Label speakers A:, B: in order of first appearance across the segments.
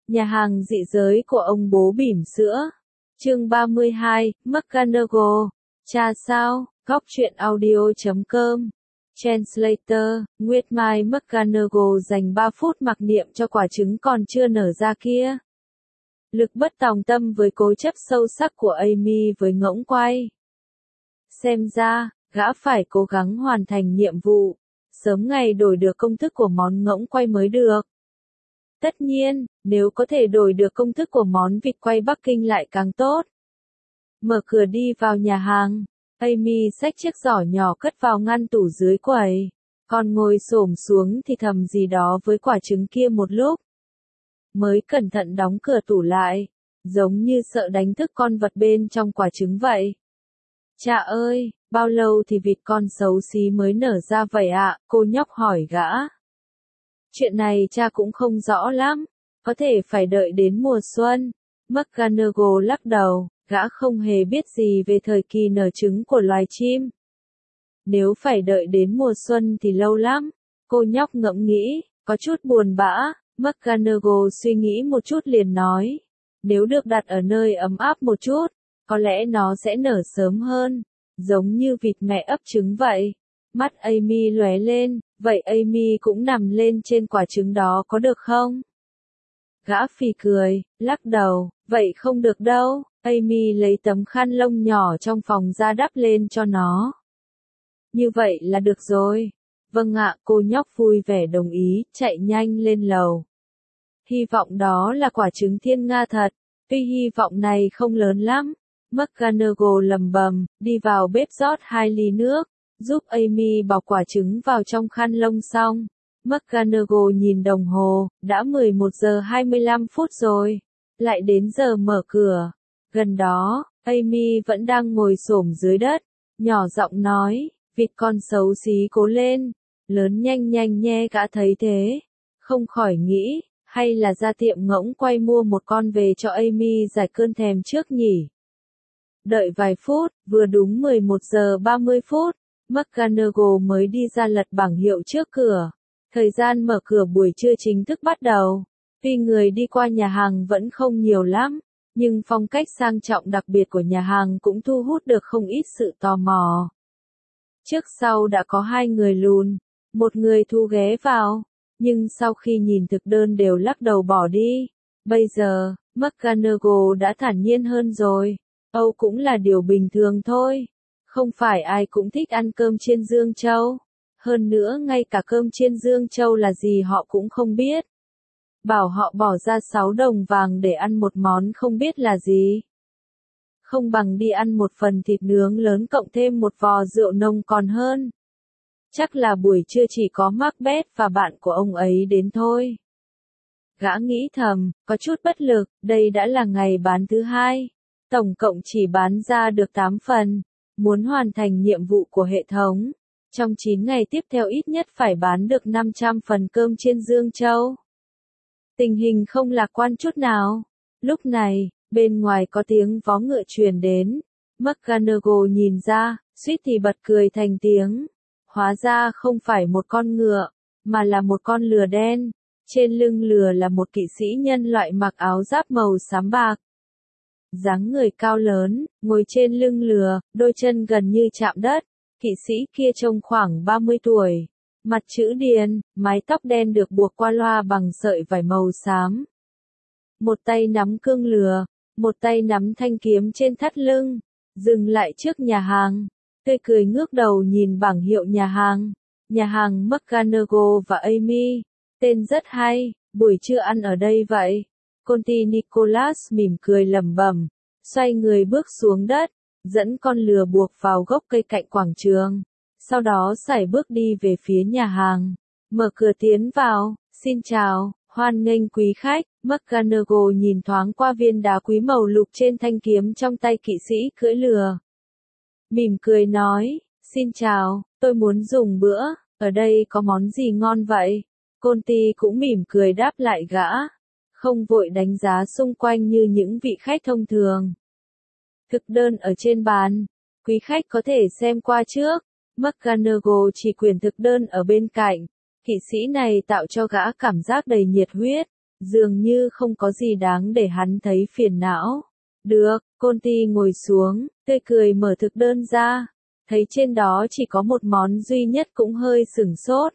A: Nhà hàng dị giới của ông bố bỉm sữa. Chương 32, McGonagall. Cha sao? Góc truyện audio.com. Translator, Nguyệt Mai McGonagall dành 3 phút mặc niệm cho quả trứng còn chưa nở ra kia. Lực bất tòng tâm với cố chấp sâu sắc của Amy với ngỗng quay. Xem ra, gã phải cố gắng hoàn thành nhiệm vụ, sớm ngày đổi được công thức của món ngỗng quay mới được. Tất nhiên, nếu có thể đổi được công thức của món vịt quay Bắc Kinh lại càng tốt. Mở cửa đi vào nhà hàng, Amy xách chiếc giỏ nhỏ cất vào ngăn tủ dưới quầy, còn ngồi xổm xuống thì thầm gì đó với quả trứng kia một lúc. Mới cẩn thận đóng cửa tủ lại, giống như sợ đánh thức con vật bên trong quả trứng vậy. Cha ơi, bao lâu thì vịt con xấu xí mới nở ra vậy ạ? Cô nhóc hỏi gã. Chuyện này cha cũng không rõ lắm, có thể phải đợi đến mùa xuân. McGonagall lắc đầu, gã không hề biết gì về thời kỳ nở trứng của loài chim. Nếu phải đợi đến mùa xuân thì lâu lắm, cô nhóc ngẫm nghĩ, có chút buồn bã. McGonagall suy nghĩ một chút liền nói, nếu được đặt ở nơi ấm áp một chút, có lẽ nó sẽ nở sớm hơn, giống như vịt mẹ ấp trứng vậy. Mắt Amy lóe lên, vậy Amy cũng nằm lên trên quả trứng đó có được không? Gã phì cười, lắc đầu, vậy không được đâu. Amy lấy tấm khăn lông nhỏ trong phòng ra đắp lên cho nó. Như vậy là được rồi. Vâng ạ, cô nhóc vui vẻ đồng ý, chạy nhanh lên lầu. Hy vọng đó là quả trứng thiên nga thật, tuy hy vọng này không lớn lắm. McGonagall lầm bầm, đi vào bếp rót 2 ly nước, giúp Amy bọc quả trứng vào trong khăn lông xong. McGonagall nhìn đồng hồ, đã 11 giờ 25 phút rồi, lại đến giờ mở cửa. Gần đó, Amy vẫn đang ngồi xổm dưới đất, nhỏ giọng nói, vịt con xấu xí cố lên, lớn nhanh nhanh nhe. Gã thấy thế, không khỏi nghĩ, hay là ra tiệm ngỗng quay mua một con về cho Amy giải cơn thèm trước nhỉ. Đợi vài phút, vừa đúng 11 giờ 30 phút, McGonagall mới đi ra lật bảng hiệu trước cửa. Thời gian mở cửa buổi trưa chính thức bắt đầu. Tuy người đi qua nhà hàng vẫn không nhiều lắm, nhưng phong cách sang trọng đặc biệt của nhà hàng cũng thu hút được không ít sự tò mò. Trước sau đã có 2 người lùn, một người thu ghé vào, nhưng sau khi nhìn thực đơn đều lắc đầu bỏ đi. Bây giờ, McGonagall đã thản nhiên hơn rồi. Âu cũng là điều bình thường thôi. Không phải ai cũng thích ăn cơm chiên Dương Châu. Hơn nữa ngay cả cơm chiên Dương Châu là gì họ cũng không biết. Bảo họ bỏ ra 6 đồng vàng để ăn một món không biết là gì. Không bằng đi ăn một phần thịt nướng lớn cộng thêm một vò rượu nông còn hơn. Chắc là buổi trưa chỉ có Macbeth và bạn của ông ấy đến thôi. Gã nghĩ thầm, có chút bất lực, đây đã là ngày bán thứ 2. Tổng cộng chỉ bán ra được 8 phần. Muốn hoàn thành nhiệm vụ của hệ thống, trong 9 ngày tiếp theo ít nhất phải bán được 500 phần cơm chiên Dương Châu. Tình hình không lạc quan chút nào. Lúc này, bên ngoài có tiếng vó ngựa truyền đến. McGonagall nhìn ra, suýt thì bật cười thành tiếng. Hóa ra không phải một con ngựa, mà là một con lừa đen. Trên lưng lừa là một kỵ sĩ nhân loại mặc áo giáp màu xám bạc. Dáng người cao lớn, ngồi trên lưng lừa, đôi chân gần như chạm đất. Kỵ sĩ kia trông khoảng 30 tuổi. Mặt chữ điền, mái tóc đen được buộc qua loa bằng sợi vải màu xám. Một tay nắm cương lừa, một tay nắm thanh kiếm trên thắt lưng. Dừng lại trước nhà hàng. Tươi cười ngước đầu nhìn bảng hiệu nhà hàng. Nhà hàng McGonagall và Amy. Tên rất hay, buổi trưa ăn ở đây vậy. Conti Nicholas mỉm cười lẩm bẩm, xoay người bước xuống đất, dẫn con lừa buộc vào gốc cây cạnh quảng trường. Sau đó sải bước đi về phía nhà hàng. Mở cửa tiến vào, xin chào, hoan nghênh quý khách. McGonagall nhìn thoáng qua viên đá quý màu lục trên thanh kiếm trong tay kỵ sĩ cưỡi lừa. Mỉm cười nói, xin chào, tôi muốn dùng bữa, ở đây có món gì ngon vậy? Conti cũng mỉm cười đáp lại gã. Không vội đánh giá xung quanh như những vị khách thông thường. Thực đơn ở trên bàn, quý khách có thể xem qua trước. McGonagall chỉ quyển thực đơn ở bên cạnh. Kỵ sĩ này tạo cho gã cảm giác đầy nhiệt huyết. dường như không có gì đáng để hắn thấy phiền não. Được, Conti ngồi xuống, tươi cười mở thực đơn ra, thấy trên đó chỉ có một món duy nhất cũng hơi sửng sốt.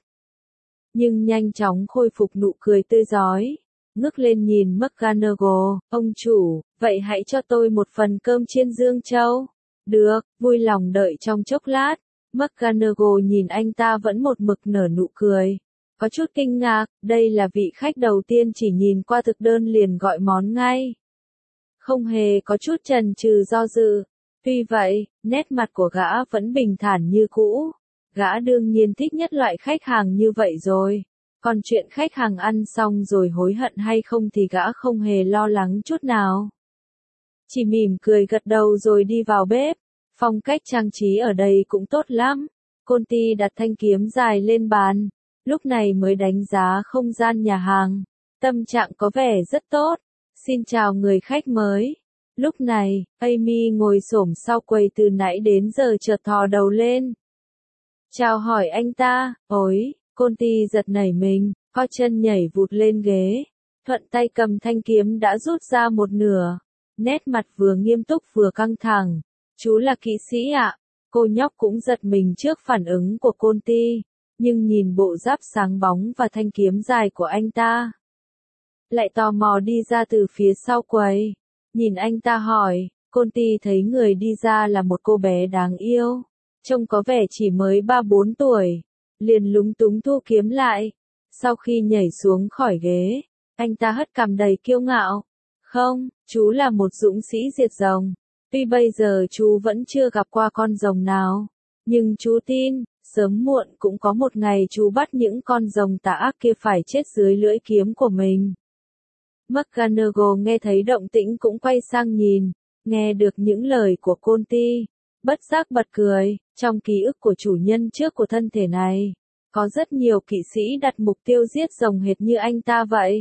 A: Nhưng nhanh chóng khôi phục nụ cười tươi rói, ngước lên nhìn McGonagall, ông chủ, vậy hãy cho tôi một phần cơm chiên Dương Châu. Được, vui lòng đợi trong chốc lát. McGonagall nhìn anh ta vẫn một mực nở nụ cười. Có chút kinh ngạc, đây là vị khách đầu tiên chỉ nhìn qua thực đơn liền gọi món ngay. Không hề có chút chần chừ do dự. Tuy vậy, nét mặt của gã vẫn bình thản như cũ. Gã đương nhiên thích nhất loại khách hàng như vậy rồi. Còn chuyện khách hàng ăn xong rồi hối hận hay không thì gã không hề lo lắng chút nào. Chỉ mỉm cười gật đầu rồi đi vào bếp. Phong cách trang trí ở đây cũng tốt lắm. Conti đặt thanh kiếm dài lên bàn, lúc này mới đánh giá không gian nhà hàng. Tâm trạng có vẻ rất tốt. Xin chào người khách mới. Lúc này, Amy ngồi xổm sau quầy từ nãy đến giờ chợt thò đầu lên. Chào hỏi anh ta, ối, Conti giật nảy mình, co chân nhảy vụt lên ghế. Thuận tay cầm thanh kiếm đã rút ra một nửa. Nét mặt vừa nghiêm túc vừa căng thẳng. Chú là kỵ sĩ ạ. Cô nhóc cũng giật mình trước phản ứng của Conti, nhưng nhìn bộ giáp sáng bóng và thanh kiếm dài của anh ta, lại tò mò đi ra từ phía sau quầy. Nhìn anh ta hỏi, Conti thấy người đi ra là một cô bé đáng yêu, trông có vẻ chỉ mới 3-4 tuổi, liền lúng túng thu kiếm lại. Sau khi nhảy xuống khỏi ghế, anh ta hất cằm đầy kiêu ngạo. Không, chú là một dũng sĩ diệt rồng. Tuy bây giờ chú vẫn chưa gặp qua con rồng nào, nhưng chú tin, sớm muộn cũng có một ngày chú bắt những con rồng tà ác kia phải chết dưới lưỡi kiếm của mình. McGonagall nghe thấy động tĩnh cũng quay sang nhìn, nghe được những lời của Conti, bất giác bật cười. Trong ký ức của chủ nhân trước của thân thể này, có rất nhiều kỵ sĩ đặt mục tiêu giết rồng hệt như anh ta vậy.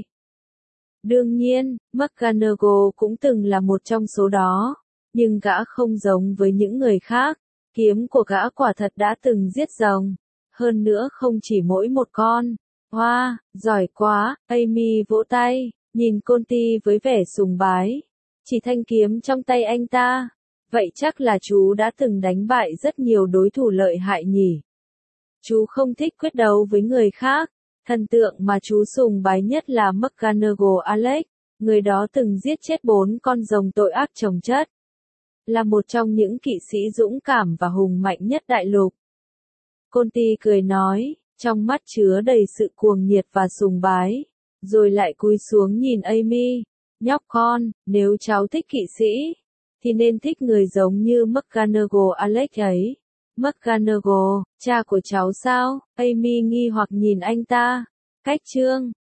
A: Đương nhiên, McGonagall cũng từng là một trong số đó, nhưng gã không giống với những người khác. Kiếm của gã quả thật đã từng giết rồng, hơn nữa không chỉ mỗi một con. Wow, giỏi quá, Amy vỗ tay, nhìn Conti với vẻ sùng bái. Chỉ thanh kiếm trong tay anh ta, vậy chắc là chú đã từng đánh bại rất nhiều đối thủ lợi hại nhỉ. Chú không thích quyết đấu với người khác. Thần tượng mà chú sùng bái nhất là McGonagall Alex, người đó từng giết chết 4 con rồng tội ác chồng chất. Là một trong những kỵ sĩ dũng cảm và hùng mạnh nhất đại lục. Conti cười nói, trong mắt chứa đầy sự cuồng nhiệt và sùng bái, rồi lại cúi xuống nhìn Amy. Nhóc con, nếu cháu thích kỵ sĩ, thì nên thích người giống như McGonagall Alex ấy. McGonagall, cha của cháu sao? Amy nghi hoặc nhìn anh ta. Cách chương